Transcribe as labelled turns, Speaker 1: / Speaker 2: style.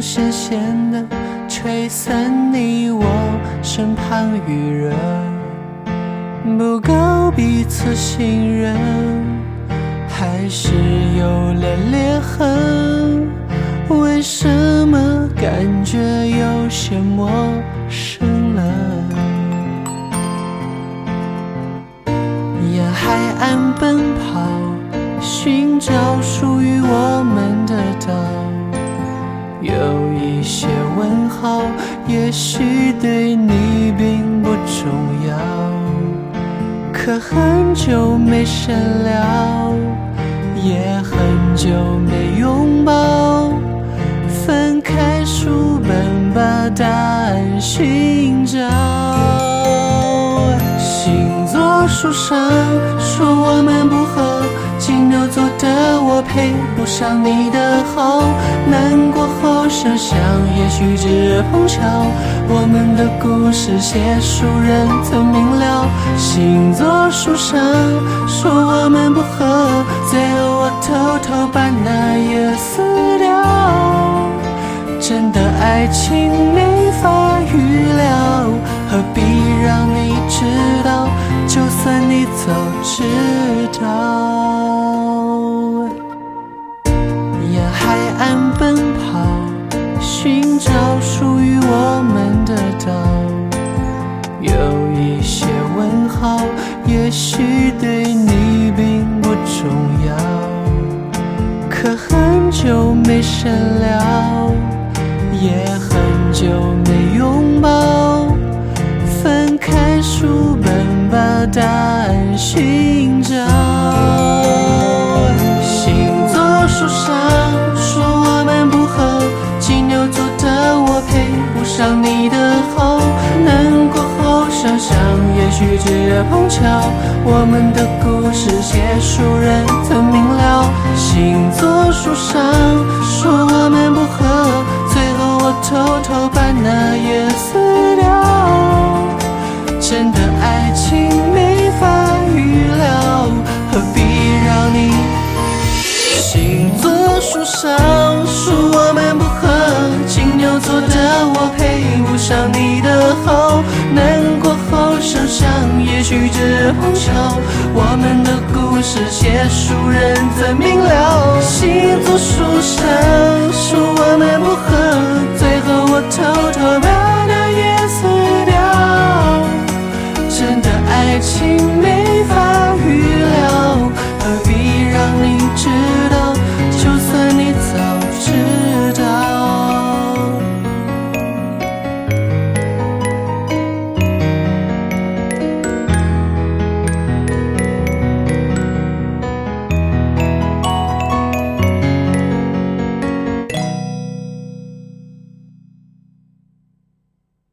Speaker 1: 视线的吹散你我身旁余热，不够彼此信任，还是有了裂痕。为什么感觉有些陌生了？沿海岸奔跑，寻找属于我们的岛。有一些问号，也许对你并不重要，可很久没深聊，也很久没拥抱。翻开书本，把答案寻找。星座书上说我们不合，金牛座的我配不上你的好。难过后想想，也许只碰巧，我们的故事写书人曾明了。星座书上说我们不合，最后我偷偷把那页撕掉。真的爱情没法预料，何必让你知道？就算你早知道。沿海岸奔跑，寻找属于我们的岛。有一些问号，也许对你并不重要，可很久没深聊，也很久没拥抱。翻开书本，把答案寻找。星座书上说我们不合，金牛座的我配不上你的好。难过后想想，也许只碰巧，我们的故事写书人曾明了。星座书上说我们不合，最后我偷偷把那页撕掉。真的爱情没法预料，何必让你？星座书上说我们不合，金牛座的我配不上你的好。难过后想想，也许只碰巧，我们的故事写书人怎明了。星座书上